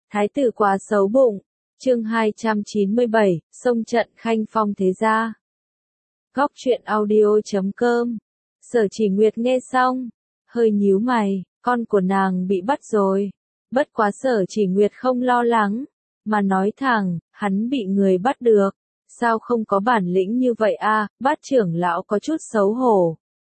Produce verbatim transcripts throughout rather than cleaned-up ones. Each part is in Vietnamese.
Thái tử quá xấu bụng. Chương hai trăm chín mươi bảy, xông trận khanh phong thế gia. Góc truyện audio chấm com. Sở Chỉ Nguyệt nghe xong, hơi nhíu mày, con của nàng bị bắt rồi. Bất quá Sở Chỉ Nguyệt không lo lắng, mà nói thẳng, hắn bị người bắt được. Sao không có bản lĩnh như vậy a? Bát trưởng lão có chút xấu hổ.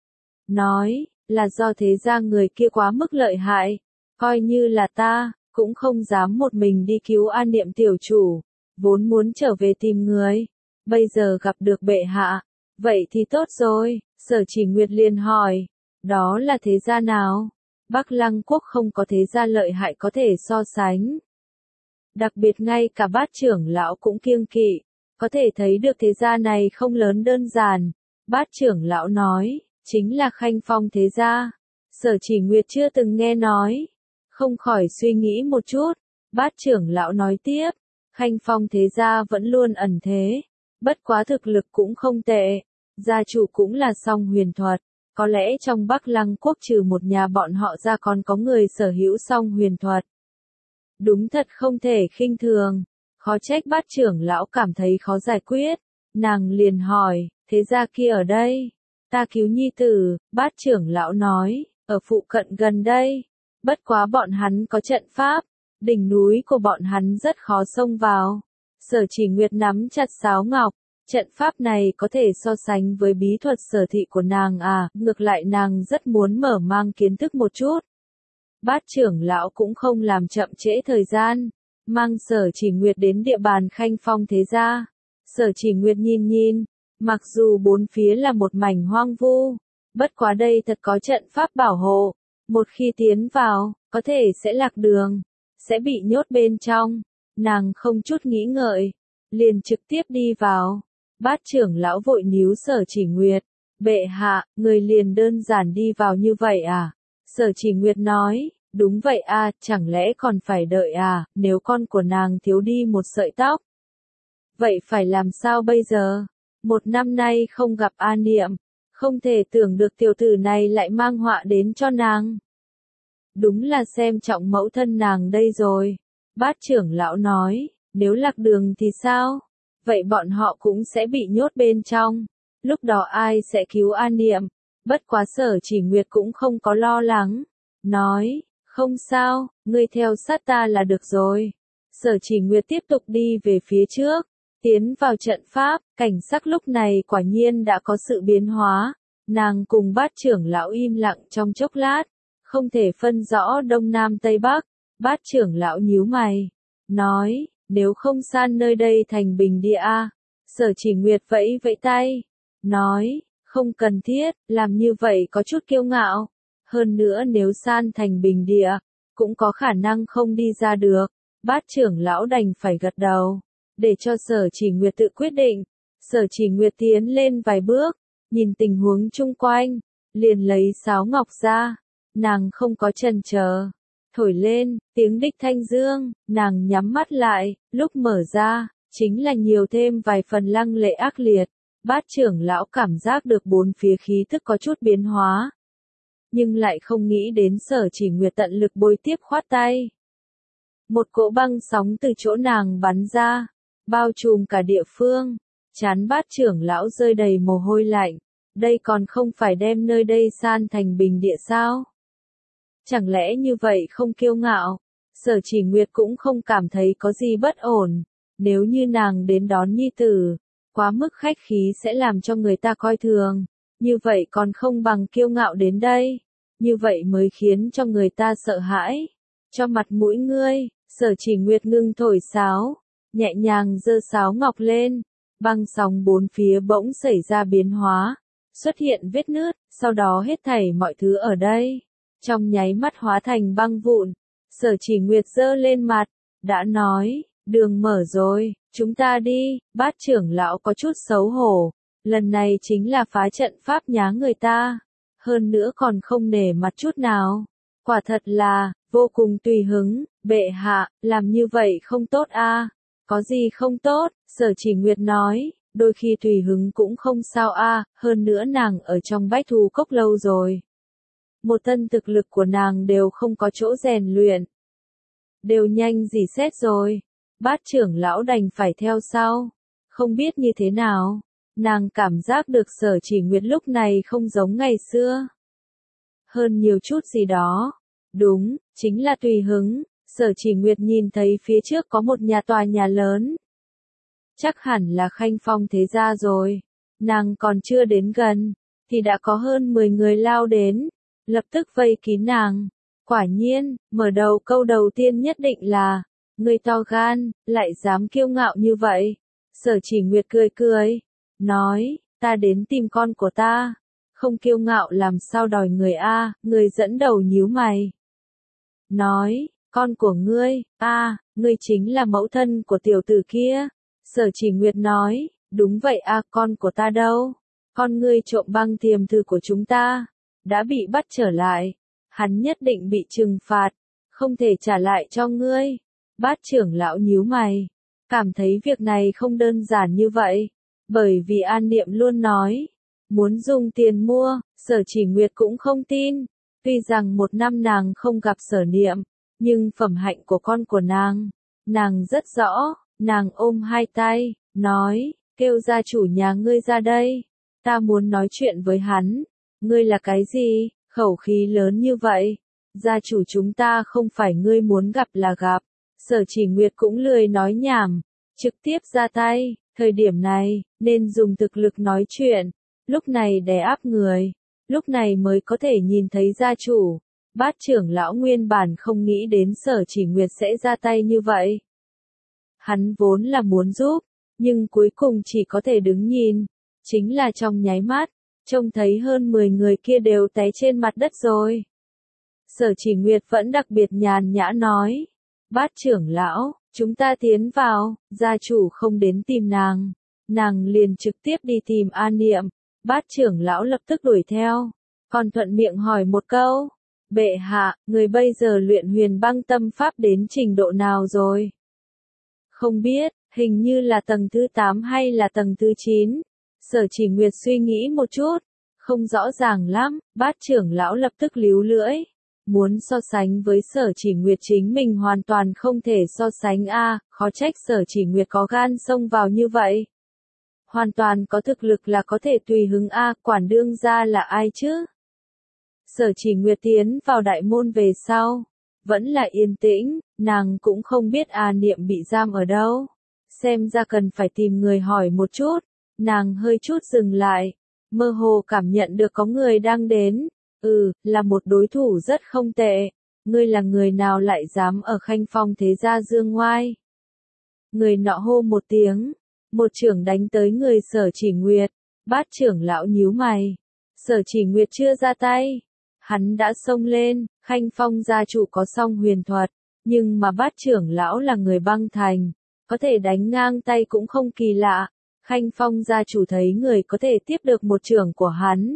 Nói, là do thế gia người kia quá mức lợi hại. Coi như là ta, cũng không dám một mình đi cứu An Niệm tiểu chủ. Vốn muốn trở về tìm người. Bây giờ gặp được bệ hạ. Vậy thì tốt rồi. Sở Chỉ Nguyệt liền hỏi. Đó là thế gia nào? Bắc Lăng quốc không có thế gia lợi hại có thể so sánh. Đặc biệt ngay cả bát trưởng lão cũng kiêng kỵ. Có thể thấy được thế gia này không lớn đơn giản. Bát trưởng lão nói, chính là Khanh Phong thế gia. Sở Chỉ Nguyệt chưa từng nghe nói. Không khỏi suy nghĩ một chút. Bát trưởng lão nói tiếp, Khanh Phong thế gia vẫn luôn ẩn thế. Bất quá thực lực cũng không tệ. Gia chủ cũng là song huyền thuật. Có lẽ trong Bắc Lăng quốc trừ một nhà bọn họ ra còn có người sở hữu song huyền thuật. Đúng thật không thể khinh thường. Khó trách bát trưởng lão cảm thấy khó giải quyết. Nàng liền hỏi, thế gia kia ở đây? Ta cứu nhi tử, bát trưởng lão nói, ở phụ cận gần đây. Bất quá bọn hắn có trận pháp. Đỉnh núi của bọn hắn rất khó xông vào. Sở Chỉ Nguyệt nắm chặt sáo ngọc. Trận pháp này có thể so sánh với bí thuật sở thị của nàng à, ngược lại nàng rất muốn mở mang kiến thức một chút. Bát trưởng lão cũng không làm chậm trễ thời gian, mang Sở Chỉ Nguyệt đến địa bàn Khanh Phong thế gia. Sở Chỉ Nguyệt nhìn nhìn, mặc dù bốn phía là một mảnh hoang vu, bất quá đây thật có trận pháp bảo hộ, một khi tiến vào, có thể sẽ lạc đường, sẽ bị nhốt bên trong. Nàng không chút nghĩ ngợi, liền trực tiếp đi vào. Bát trưởng lão vội níu Sở Chỉ Nguyệt, bệ hạ, người liền đơn giản đi vào như vậy à? Sở Chỉ Nguyệt nói, đúng vậy à, chẳng lẽ còn phải đợi à, nếu con của nàng thiếu đi một sợi tóc. Vậy phải làm sao bây giờ? Một năm nay không gặp An Niệm, không thể tưởng được tiểu tử này lại mang họa đến cho nàng. Đúng là xem trọng mẫu thân nàng đây rồi. Bát trưởng lão nói, nếu lạc đường thì sao? Vậy bọn họ cũng sẽ bị nhốt bên trong. Lúc đó ai sẽ cứu An Niệm? Bất quá Sở Chỉ Nguyệt cũng không có lo lắng. Nói, không sao, ngươi theo sát ta là được rồi. Sở Chỉ Nguyệt tiếp tục đi về phía trước. Tiến vào trận pháp, cảnh sắc lúc này quả nhiên đã có sự biến hóa. Nàng cùng bát trưởng lão im lặng trong chốc lát. Không thể phân rõ đông nam tây bắc. Bát trưởng lão nhíu mày. Nói, nếu không san nơi đây thành bình địa a. Sở Chỉ Nguyệt vẫy vẫy tay. Nói, không cần thiết, làm như vậy có chút kiêu ngạo. Hơn nữa nếu san thành bình địa, cũng có khả năng không đi ra được. Bát trưởng lão đành phải gật đầu, để cho Sở Chỉ Nguyệt tự quyết định. Sở Chỉ Nguyệt tiến lên vài bước, nhìn tình huống chung quanh, liền lấy sáo ngọc ra. Nàng không có chần chờ, thổi lên, tiếng đích thanh dương, nàng nhắm mắt lại, lúc mở ra, chính là nhiều thêm vài phần lăng lệ ác liệt. Bát trưởng lão cảm giác được bốn phía khí tức có chút biến hóa. Nhưng lại không nghĩ đến Sở Chỉ Nguyệt tận lực bôi tiếp khoát tay. Một cỗ băng sóng từ chỗ nàng bắn ra, bao trùm cả địa phương. Trán bát trưởng lão rơi đầy mồ hôi lạnh. Đây còn không phải đem nơi đây san thành bình địa sao? Chẳng lẽ như vậy không kiêu ngạo? Sở Chỉ Nguyệt cũng không cảm thấy có gì bất ổn. Nếu như nàng đến đón nhi tử, quá mức khách khí sẽ làm cho người ta coi thường. Như vậy còn không bằng kiêu ngạo đến đây. Như vậy mới khiến cho người ta sợ hãi. Cho mặt mũi ngươi, Sở Chỉ Nguyệt ngưng thổi sáo, nhẹ nhàng giơ sáo ngọc lên. Băng sóng bốn phía bỗng xảy ra biến hóa, xuất hiện vết nứt, sau đó hết thảy mọi thứ ở đây trong nháy mắt hóa thành băng vụn. Sở Chỉ Nguyệt giơ lên mặt, đã nói, đường mở rồi, chúng ta đi. Bát trưởng lão có chút xấu hổ, lần này chính là phá trận pháp nhá người ta, hơn nữa còn không nể mặt chút nào. Quả thật là, vô cùng tùy hứng, bệ hạ, làm như vậy không tốt a. Có gì không tốt? Sở Chỉ Nguyệt nói, đôi khi tùy hứng cũng không sao a, hơn nữa nàng ở trong Bách Thù Cốc lâu rồi. Một thân thực lực của nàng đều không có chỗ rèn luyện. đều nhanh dì xét rồi. Bát trưởng lão đành phải theo sau. Không biết như thế nào, nàng cảm giác được Sở Chỉ Nguyệt lúc này không giống ngày xưa. Hơn nhiều chút gì đó. Đúng, chính là tùy hứng. Sở Chỉ Nguyệt nhìn thấy phía trước có một nhà tòa nhà lớn. Chắc hẳn là Khanh Phong thế gia rồi. Nàng còn chưa đến gần, thì đã có hơn mười người lao đến, lập tức vây kín nàng. Quả nhiên, mở đầu câu đầu tiên nhất định là, người to gan, lại dám kiêu ngạo như vậy. Sở Chỉ Nguyệt cười cười, nói, ta đến tìm con của ta. Không kiêu ngạo làm sao đòi người a? Người dẫn đầu nhíu mày. Nói, con của ngươi, a, ngươi chính là mẫu thân của tiểu tử kia. Sở Chỉ Nguyệt nói, đúng vậy a, con của ta đâu? Con ngươi trộm băng tiềm thư của chúng ta, đã bị bắt trở lại. Hắn nhất định bị trừng phạt, không thể trả lại cho ngươi. Bát trưởng lão nhíu mày, cảm thấy việc này không đơn giản như vậy. Bởi vì An Niệm luôn nói, muốn dùng tiền mua, Sở Chỉ Nguyệt cũng không tin. Tuy rằng một năm nàng không gặp Sở Niệm, nhưng phẩm hạnh của con của nàng, nàng rất rõ. Nàng ôm hai tay, nói, kêu gia chủ nhà ngươi ra đây. Ta muốn nói chuyện với hắn. Ngươi là cái gì, khẩu khí lớn như vậy? Gia chủ chúng ta không phải ngươi muốn gặp là gặp. Sở Chỉ Nguyệt cũng lười nói nhảm, trực tiếp ra tay. Thời điểm này, nên dùng thực lực nói chuyện. Lúc này đè áp người, lúc này mới có thể nhìn thấy gia chủ. Bát trưởng lão nguyên bản không nghĩ đến Sở Chỉ Nguyệt sẽ ra tay như vậy. Hắn vốn là muốn giúp, nhưng cuối cùng chỉ có thể đứng nhìn. Chính là trong nháy mắt, trông thấy hơn mười người kia đều té trên mặt đất rồi. Sở Chỉ Nguyệt vẫn đặc biệt nhàn nhã nói, Bát trưởng lão, chúng ta tiến vào. Gia chủ không đến tìm nàng, nàng liền trực tiếp đi tìm An Niệm. Bát trưởng lão lập tức đuổi theo, còn thuận miệng hỏi một câu, bệ hạ, người bây giờ luyện huyền băng tâm pháp đến trình độ nào rồi? Không biết, hình như là tầng thứ tám hay là tầng thứ chín. Sở Chỉ Nguyệt suy nghĩ một chút, không rõ ràng lắm. Bát trưởng lão lập tức líu lưỡi, muốn so sánh với Sở Chỉ Nguyệt chính mình hoàn toàn không thể so sánh a, khó trách Sở Chỉ Nguyệt có gan xông vào như vậy. Hoàn toàn có thực lực là có thể tùy hứng a, quản đương gia là ai chứ? Sở Chỉ Nguyệt tiến vào đại môn về sau, vẫn là yên tĩnh, nàng cũng không biết An Niệm bị giam ở đâu. Xem ra cần phải tìm người hỏi một chút. Nàng hơi chút dừng lại, mơ hồ cảm nhận được có người đang đến. Ừ, là một đối thủ rất không tệ. Ngươi là người nào lại dám ở Khanh Phong thế gia dương ngoai? Người nọ hô một tiếng, một chưởng đánh tới người Sở Chỉ Nguyệt. Bát trưởng lão nhíu mày. Sở Chỉ Nguyệt chưa ra tay, hắn đã xông lên. Khanh Phong gia chủ có song huyền thuật, nhưng mà bát trưởng lão là người băng thành, có thể đánh ngang tay cũng không kỳ lạ. Khanh Phong gia chủ thấy người có thể tiếp được một chưởng của hắn,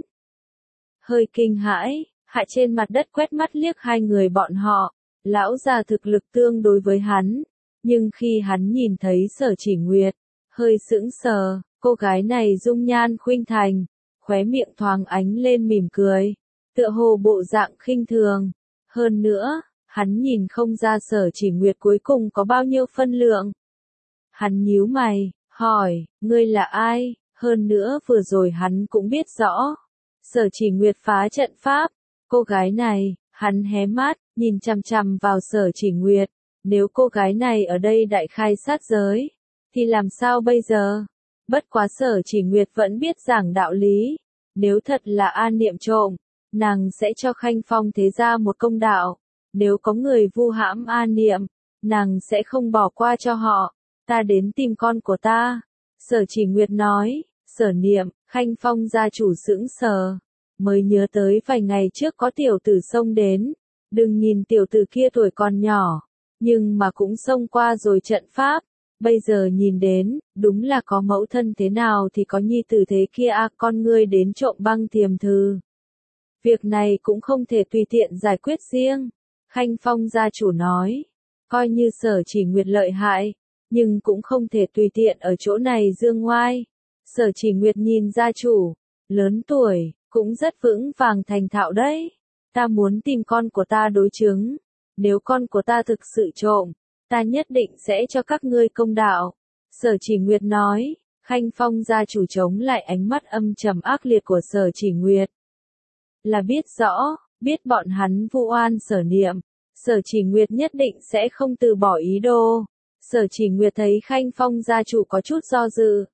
hơi kinh hãi, hạ trên mặt đất quét mắt liếc hai người bọn họ. Lão già thực lực tương đối với hắn, nhưng khi hắn nhìn thấy Sở Chỉ Nguyệt, hơi sững sờ. Cô gái này dung nhan khuynh thành, khóe miệng thoáng ánh lên mỉm cười, tựa hồ bộ dạng khinh thường. Hơn nữa, hắn nhìn không ra Sở Chỉ Nguyệt cuối cùng có bao nhiêu phân lượng. Hắn nhíu mày, hỏi, ngươi là ai? Hơn nữa vừa rồi hắn cũng biết rõ, Sở Chỉ Nguyệt phá trận pháp. Cô gái này, hắn hé mắt, nhìn chằm chằm vào Sở Chỉ Nguyệt. Nếu cô gái này ở đây đại khai sát giới, thì làm sao bây giờ? Bất quá Sở Chỉ Nguyệt vẫn biết giảng đạo lý. Nếu thật là An Niệm trộm, nàng sẽ cho Khanh Phong thế gia một công đạo. Nếu có người vu hãm An Niệm, nàng sẽ không bỏ qua cho họ. Ta đến tìm con của ta. Sở Chỉ Nguyệt nói. Sở Niệm, Khanh Phong gia chủ sững sờ, mới nhớ tới vài ngày trước có tiểu tử xông đến. Đừng nhìn tiểu tử kia tuổi còn nhỏ, nhưng mà cũng xông qua rồi trận pháp. Bây giờ nhìn đến, đúng là có mẫu thân thế nào thì có nhi tử thế kia a, con ngươi đến trộm băng tiềm thư. Việc này cũng không thể tùy tiện giải quyết riêng. Khanh Phong gia chủ nói, coi như Sở Chỉ Nguyệt lợi hại, nhưng cũng không thể tùy tiện ở chỗ này dương ngoai. Sở Chỉ Nguyệt nhìn gia chủ, lớn tuổi, cũng rất vững vàng thành thạo đấy. Ta muốn tìm con của ta đối chứng. nếu con của ta thực sự trộm, ta nhất định sẽ cho các ngươi công đạo. Sở Chỉ Nguyệt nói, Khanh Phong gia chủ chống lại ánh mắt âm trầm ác liệt của Sở Chỉ Nguyệt. Là biết rõ, biết bọn hắn vu oan Sở Niệm, Sở Chỉ Nguyệt nhất định sẽ không từ bỏ ý đồ. Sở Chỉ Nguyệt thấy Khanh Phong gia chủ có chút do dự.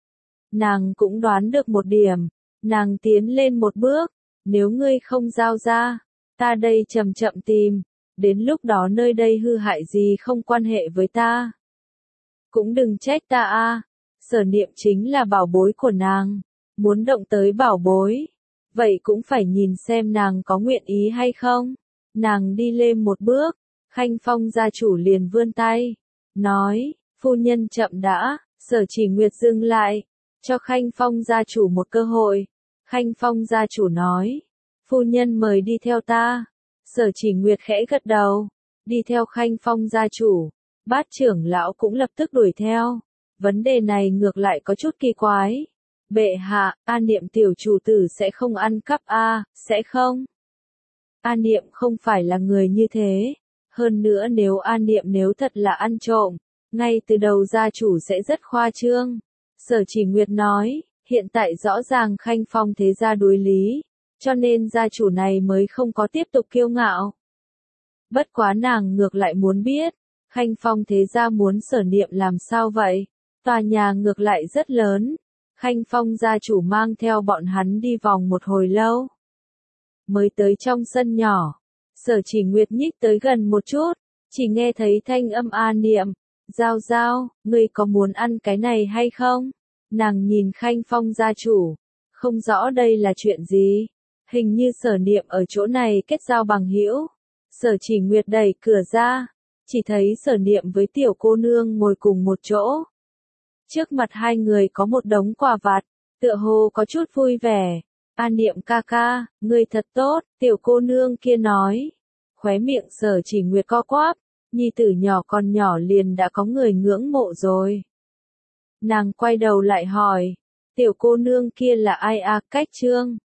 Nàng cũng đoán được một điểm, nàng tiến lên một bước, nếu ngươi không giao ra, ta đây chậm chậm tìm, đến lúc đó nơi đây hư hại gì không quan hệ với ta. Cũng đừng trách ta a, Sở Niệm chính là bảo bối của nàng, muốn động tới bảo bối, vậy cũng phải nhìn xem nàng có nguyện ý hay không. Nàng đi lên một bước, Khanh Phong gia chủ liền vươn tay, nói, phu nhân chậm đã. Sở Chỉ Nguyệt dừng lại, cho Khanh Phong gia chủ một cơ hội. Khanh Phong gia chủ nói, phu nhân mời đi theo ta. Sở Chỉ Nguyệt khẽ gật đầu, đi theo Khanh Phong gia chủ. Bát trưởng lão cũng lập tức đuổi theo. Vấn đề này ngược lại có chút kỳ quái. Bệ hạ, A Niệm tiểu chủ tử sẽ không ăn cắp a, sẽ không? A Niệm không phải là người như thế. Hơn nữa nếu A Niệm nếu thật là ăn trộm, ngay từ đầu gia chủ sẽ rất khoa trương. Sở Chỉ Nguyệt nói, hiện tại rõ ràng Khanh Phong thế gia đối lý, cho nên gia chủ này mới không có tiếp tục kiêu ngạo. Bất quá nàng ngược lại muốn biết, Khanh Phong thế gia muốn Sở Niệm làm sao vậy? Tòa nhà ngược lại rất lớn. Khanh Phong gia chủ mang theo bọn hắn đi vòng một hồi lâu. Mới tới trong sân nhỏ, Sở Chỉ Nguyệt nhích tới gần một chút, chỉ nghe thấy thanh âm A Niệm, Giao Giao, ngươi có muốn ăn cái này hay không? Nàng nhìn Khanh Phong gia chủ, không rõ đây là chuyện gì. Hình như Sở Niệm ở chỗ này kết giao bằng hữu. Sở Chỉ Nguyệt đẩy cửa ra, chỉ thấy Sở Niệm với tiểu cô nương ngồi cùng một chỗ. Trước mặt hai người có một đống quà vặt, tựa hồ có chút vui vẻ. A Niệm ca ca, ngươi thật tốt, tiểu cô nương kia nói. Khóe miệng Sở Chỉ Nguyệt co quắp, nhi tử nhỏ còn nhỏ liền đã có người ngưỡng mộ rồi. Nàng quay đầu lại hỏi, tiểu cô nương kia là ai a? Cách Trương.